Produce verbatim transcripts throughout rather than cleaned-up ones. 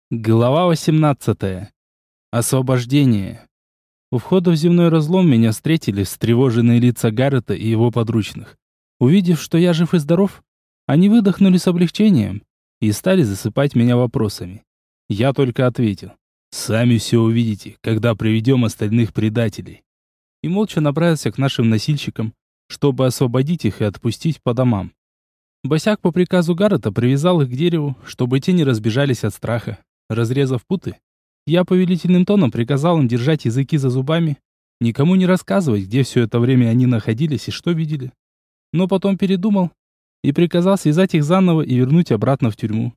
Глава восемнадцатая. Освобождение. У входа в земной разлом меня встретили встревоженные лица Гаррета и его подручных. Увидев, что я жив и здоров, они выдохнули с облегчением и стали засыпать меня вопросами. Я только ответил: «Сами все увидите, когда приведем остальных предателей». И молча направился к нашим носильщикам, чтобы освободить их и отпустить по домам. Босяк по приказу Гаррета привязал их к дереву, чтобы те не разбежались от страха. Разрезав путы, я повелительным тоном приказал им держать языки за зубами, никому не рассказывать, где все это время они находились и что видели. Но потом передумал и приказал связать их заново и вернуть обратно в тюрьму.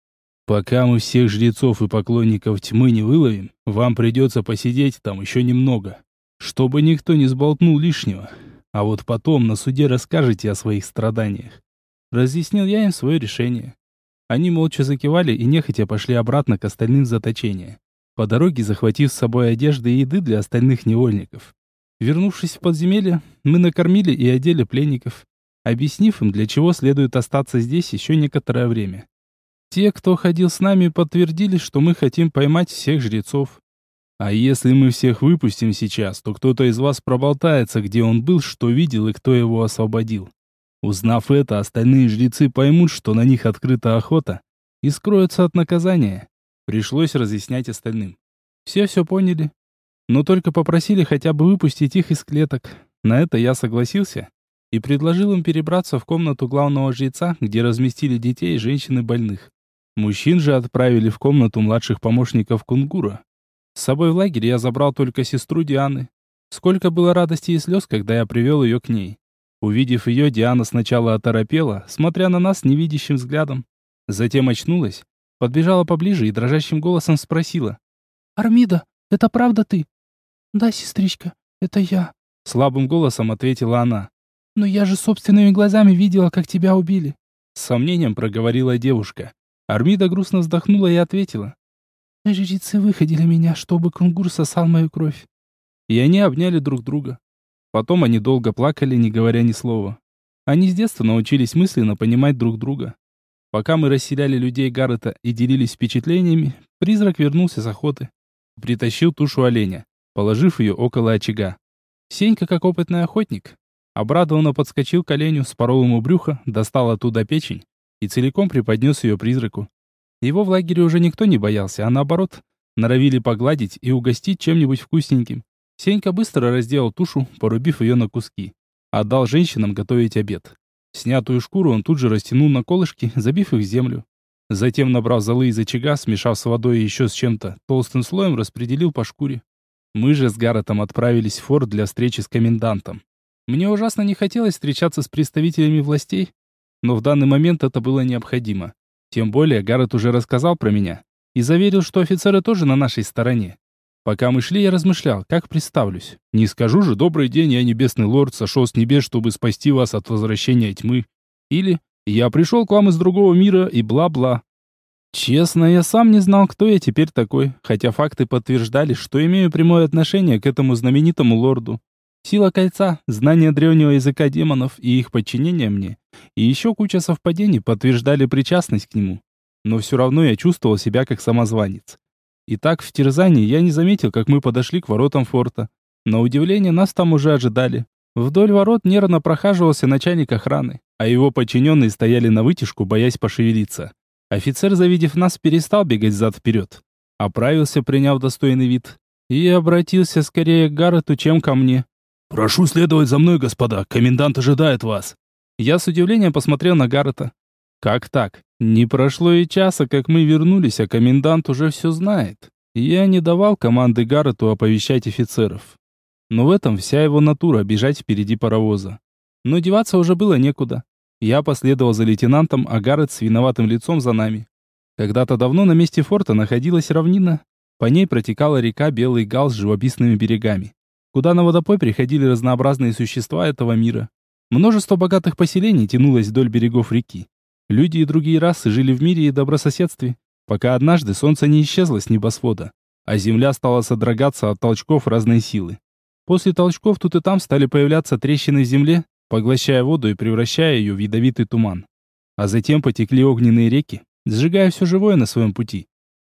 «Пока мы всех жрецов и поклонников тьмы не выловим, вам придется посидеть там еще немного, чтобы никто не сболтнул лишнего, а вот потом на суде расскажете о своих страданиях». Разъяснил я им свое решение. Они молча закивали и нехотя пошли обратно к остальным в заточение, по дороге захватив с собой одежды и еды для остальных невольников. Вернувшись в подземелье, мы накормили и одели пленников, объяснив им, для чего следует остаться здесь еще некоторое время. Те, кто ходил с нами, подтвердили, что мы хотим поймать всех жрецов. «А если мы всех выпустим сейчас, то кто-то из вас проболтается, где он был, что видел и кто его освободил. Узнав это, остальные жрецы поймут, что на них открыта охота, и скроются от наказания». Пришлось разъяснять остальным. Все все поняли, но только попросили хотя бы выпустить их из клеток. На это я согласился и предложил им перебраться в комнату главного жреца, где разместили детей, женщин и больных. Мужчин же отправили в комнату младших помощников кунгура. С собой в лагерь я забрал только сестру Дианы. Сколько было радости и слез, когда я привел ее к ней. Увидев ее, Диана сначала оторопела, смотря на нас невидящим взглядом. Затем очнулась, подбежала поближе и дрожащим голосом спросила: «Армида, это правда ты?» «Да, сестричка, это я», — слабым голосом ответила она. «Но я же собственными глазами видела, как тебя убили», — с сомнением проговорила девушка. Армида грустно вздохнула и ответила: «Жрецы выходили меня, чтобы кунгур сосал мою кровь». И они обняли друг друга. Потом они долго плакали, не говоря ни слова. Они с детства научились мысленно понимать друг друга. Пока мы расселяли людей Гаррета и делились впечатлениями, призрак вернулся с охоты. Притащил тушу оленя, положив ее около очага. Сенька, как опытный охотник, обрадованно подскочил к оленю, спорол ему брюхо, достал оттуда печень и целиком преподнес ее призраку. Его в лагере уже никто не боялся, а наоборот, норовили погладить и угостить чем-нибудь вкусненьким. Сенька быстро разделал тушу, порубив ее на куски. Отдал женщинам готовить обед. Снятую шкуру он тут же растянул на колышки, забив их в землю. Затем, набрав золы из очага, смешав с водой и еще с чем-то, толстым слоем распределил по шкуре. Мы же с Гарретом отправились в форт для встречи с комендантом. Мне ужасно не хотелось встречаться с представителями властей, но в данный момент это было необходимо. Тем более Гаррет уже рассказал про меня и заверил, что офицеры тоже на нашей стороне. Пока мы шли, я размышлял, как представлюсь. Не скажу же: «Добрый день, я небесный лорд, сошел с небес, чтобы спасти вас от возвращения тьмы». Или «Я пришел к вам из другого мира» и бла-бла. Честно, я сам не знал, кто я теперь такой, хотя факты подтверждали, что имею прямое отношение к этому знаменитому лорду. Сила кольца, знание древнего языка демонов и их подчинение мне, и еще куча совпадений подтверждали причастность к нему. Но все равно я чувствовал себя как самозванец. Итак, в терзании я не заметил, как мы подошли к воротам форта. На удивление, нас там уже ожидали. Вдоль ворот нервно прохаживался начальник охраны, а его подчиненные стояли на вытяжку, боясь пошевелиться. Офицер, завидев нас, перестал бегать зад-вперед. Оправился, приняв достойный вид, и обратился скорее к Гаррету, чем ко мне. «Прошу следовать за мной, господа, комендант ожидает вас». Я с удивлением посмотрел на Гаррета. Как так? Не прошло и часа, как мы вернулись, а комендант уже все знает. Я не давал команды Гаррету оповещать офицеров. Но в этом вся его натура — бежать впереди паровоза. Но деваться уже было некуда. Я последовал за лейтенантом, а Гаррет с виноватым лицом за нами. Когда-то давно на месте форта находилась равнина. По ней протекала река Белый Гал с живописными берегами, куда на водопой приходили разнообразные существа этого мира. Множество богатых поселений тянулось вдоль берегов реки. Люди и другие расы жили в мире и добрососедстве, пока однажды солнце не исчезло с небосвода, а земля стала содрогаться от толчков разной силы. После толчков тут и там стали появляться трещины в земле, поглощая воду и превращая ее в ядовитый туман. А затем потекли огненные реки, сжигая все живое на своем пути.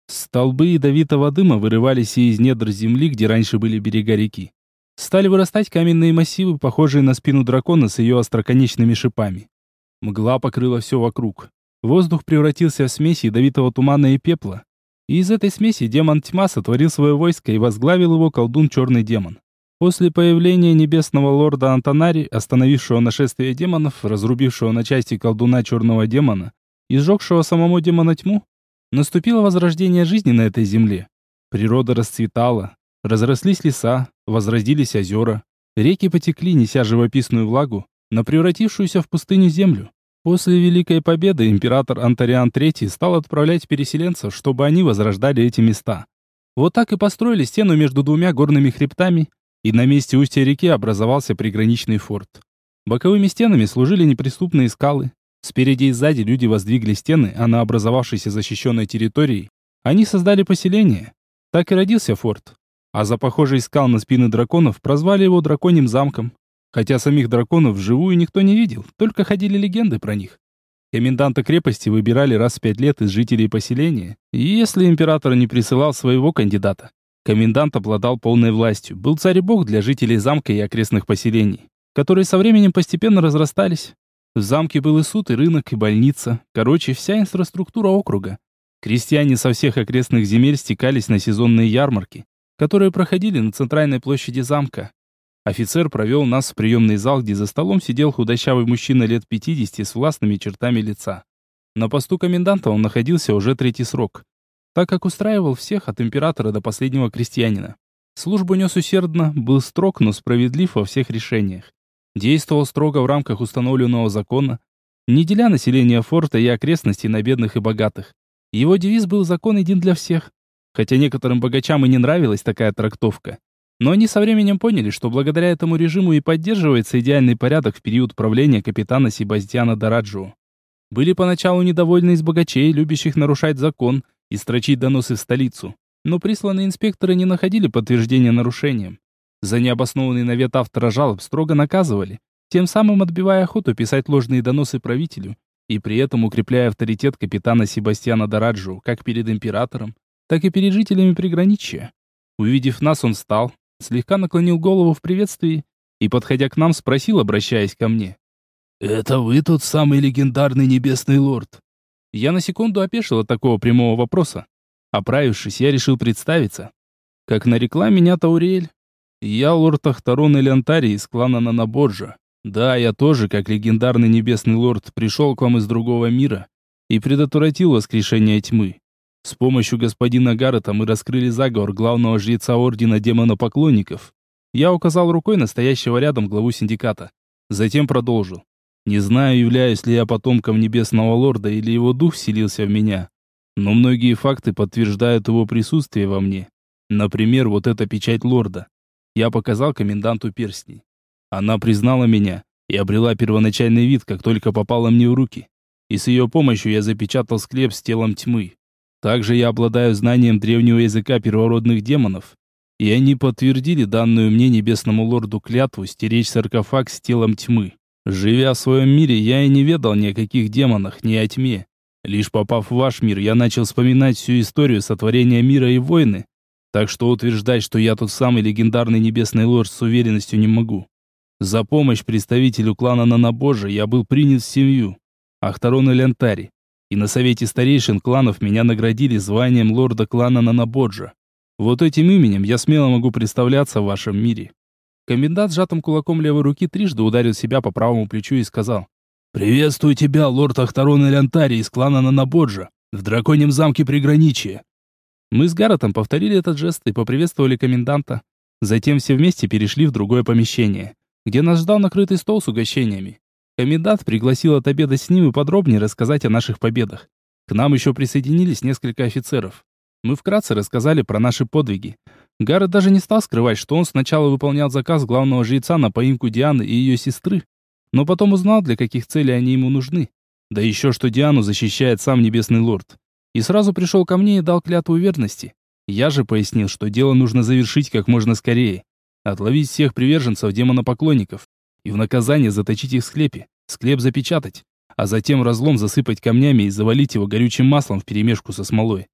Столбы ядовитого дыма вырывались и из недр земли, где раньше были берега реки. Стали вырастать каменные массивы, похожие на спину дракона с ее остроконечными шипами. Мгла покрыла все вокруг. Воздух превратился в смесь ядовитого тумана и пепла. И из этой смеси демон тьма сотворил свое войско и возглавил его колдун Черный Демон. После появления небесного лорда Антонари, остановившего нашествие демонов, разрубившего на части колдуна Черного Демона и сжегшего самому демона тьму, наступило возрождение жизни на этой земле. Природа расцветала, разрослись леса, возродились озера, реки потекли, неся живописную влагу на превратившуюся в пустыню землю. После Великой Победы император Антариан третий стал отправлять переселенцев, чтобы они возрождали эти места. Вот так и построили стену между двумя горными хребтами, и на месте устья реки образовался приграничный форт. Боковыми стенами служили неприступные скалы. Спереди и сзади люди воздвигли стены, а на образовавшейся защищенной территории они создали поселение. Так и родился форт. А за похожий скал на спины драконов прозвали его Драконьим замком. Хотя самих драконов вживую никто не видел, только ходили легенды про них. Коменданта крепости выбирали раз в пять лет из жителей поселения, и если император не присылал своего кандидата, комендант обладал полной властью, был царь и бог для жителей замка и окрестных поселений, которые со временем постепенно разрастались. В замке был и суд, и рынок, и больница, короче, вся инфраструктура округа. Крестьяне со всех окрестных земель стекались на сезонные ярмарки, которые проходили на центральной площади замка. Офицер провел нас в приемный зал, где за столом сидел худощавый мужчина лет пятидесяти с властными чертами лица. На посту коменданта он находился уже третий срок, так как устраивал всех от императора до последнего крестьянина. Службу нес усердно, был строг, но справедлив во всех решениях. Действовал строго в рамках установленного закона, не деля население форта и окрестностей на бедных и богатых. Его девиз был «Закон един для всех». Хотя некоторым богачам и не нравилась такая трактовка. Но они со временем поняли, что благодаря этому режиму и поддерживается идеальный порядок в период правления капитана Себастьяна Дораджио. Были поначалу недовольны из богачей, любящих нарушать закон и строчить доносы в столицу, но присланные инспекторы не находили подтверждения нарушениям. За необоснованный навет автора жалоб строго наказывали, тем самым отбивая охоту писать ложные доносы правителю и при этом укрепляя авторитет капитана Себастьяна Дораджио как перед императором, так и перед жителями приграничья. Увидев нас, он встал, слегка наклонил голову в приветствии и, подходя к нам, спросил, обращаясь ко мне: «Это вы тот самый легендарный небесный лорд?» Я на секунду опешил от такого прямого вопроса. Оправившись, я решил представиться. Как нарекла меня Таурель. Я лорд Ахтарон Элянтарий из клана Нанабоджа. Да, я тоже, как легендарный небесный лорд, пришел к вам из другого мира и предотвратил воскрешение тьмы. С помощью господина Гаррета мы раскрыли заговор главного жреца ордена демонопоклонников. Я указал рукой на стоящего рядом главу синдиката. Затем продолжил. Не знаю, являюсь ли я потомком небесного лорда или его дух вселился в меня, но многие факты подтверждают его присутствие во мне. Например, вот эта печать лорда. Я показал коменданту перстней. Она признала меня и обрела первоначальный вид, как только попала мне в руки. И с ее помощью я запечатал склеп с телом тьмы. Также я обладаю знанием древнего языка первородных демонов, и они подтвердили данную мне небесному лорду клятву стеречь саркофаг с телом тьмы. Живя в своем мире, я и не ведал ни о каких демонах, ни о тьме. Лишь попав в ваш мир, я начал вспоминать всю историю сотворения мира и войны, так что утверждать, что я тот самый легендарный небесный лорд, с уверенностью не могу. За помощь представителю клана Нанабоджа я был принят в семью Ахтарон Элянтарий, и на совете старейшин кланов меня наградили званием лорда клана Нанабоджа. Вот этим именем я смело могу представляться в вашем мире. Комендант сжатым кулаком левой руки трижды ударил себя по правому плечу и сказал: «Приветствую тебя, лорд Ахтарон Элянтарий из клана Нанабоджа, в драконьем замке приграничья». Мы с Гарретом повторили этот жест и поприветствовали коменданта. Затем все вместе перешли в другое помещение, где нас ждал накрытый стол с угощениями. Комендант пригласил отобедать с ним и подробнее рассказать о наших победах. К нам еще присоединились несколько офицеров. Мы вкратце рассказали про наши подвиги. Гаррет даже не стал скрывать, что он сначала выполнял заказ главного жреца на поимку Дианы и ее сестры, но потом узнал, для каких целей они ему нужны. Да еще, что Диану защищает сам Небесный Лорд. И сразу пришел ко мне и дал клятву верности. Я же пояснил, что дело нужно завершить как можно скорее. Отловить всех приверженцев демонопоклонников и в наказание заточить их в склепе, склеп запечатать, а затем разлом засыпать камнями и завалить его горючим маслом вперемешку со смолой.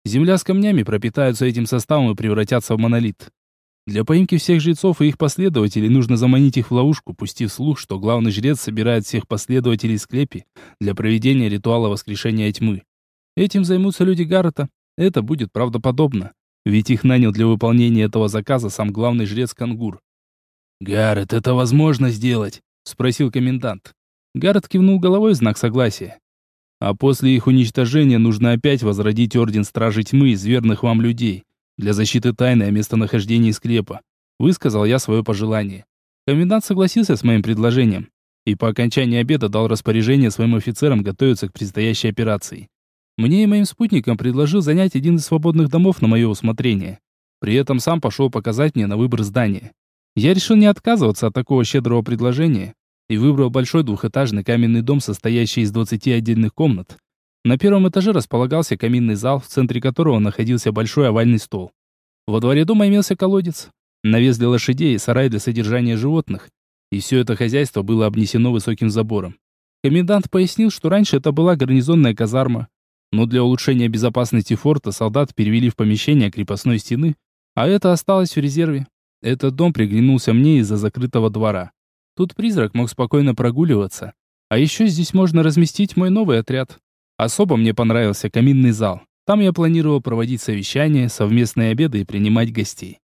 Земля с камнями пропитаются этим составом и превратятся в монолит. Для поимки всех жрецов и их последователей нужно заманить их в ловушку, пустив слух, что главный жрец собирает всех последователей склепи для проведения ритуала воскрешения тьмы. Этим займутся люди Гаррета. Это будет правдоподобно, ведь их нанял для выполнения этого заказа сам главный жрец Кангур. «Гаррет, это возможно сделать?» — спросил комендант. Гаррет кивнул головой в знак согласия. «А после их уничтожения нужно опять возродить Орден Стражей Тьмы из верных вам людей для защиты тайны о местонахождении склепа», — высказал я свое пожелание. Комендант согласился с моим предложением и по окончании обеда дал распоряжение своим офицерам готовиться к предстоящей операции. Мне и моим спутникам предложил занять один из свободных домов на мое усмотрение. При этом сам пошел показать мне на выбор здания. Я решил не отказываться от такого щедрого предложения и выбрал большой двухэтажный каменный дом, состоящий из двадцати отдельных комнат. На первом этаже располагался каминный зал, в центре которого находился большой овальный стол. Во дворе дома имелся колодец, навес для лошадей и сарай для содержания животных. И все это хозяйство было обнесено высоким забором. Комендант пояснил, что раньше это была гарнизонная казарма, но для улучшения безопасности форта солдат перевели в помещение крепостной стены, а это осталось в резерве. Этот дом приглянулся мне из-за закрытого двора. Тут призрак мог спокойно прогуливаться. А еще здесь можно разместить мой новый отряд. Особо мне понравился каминный зал. Там я планировал проводить совещания, совместные обеды и принимать гостей.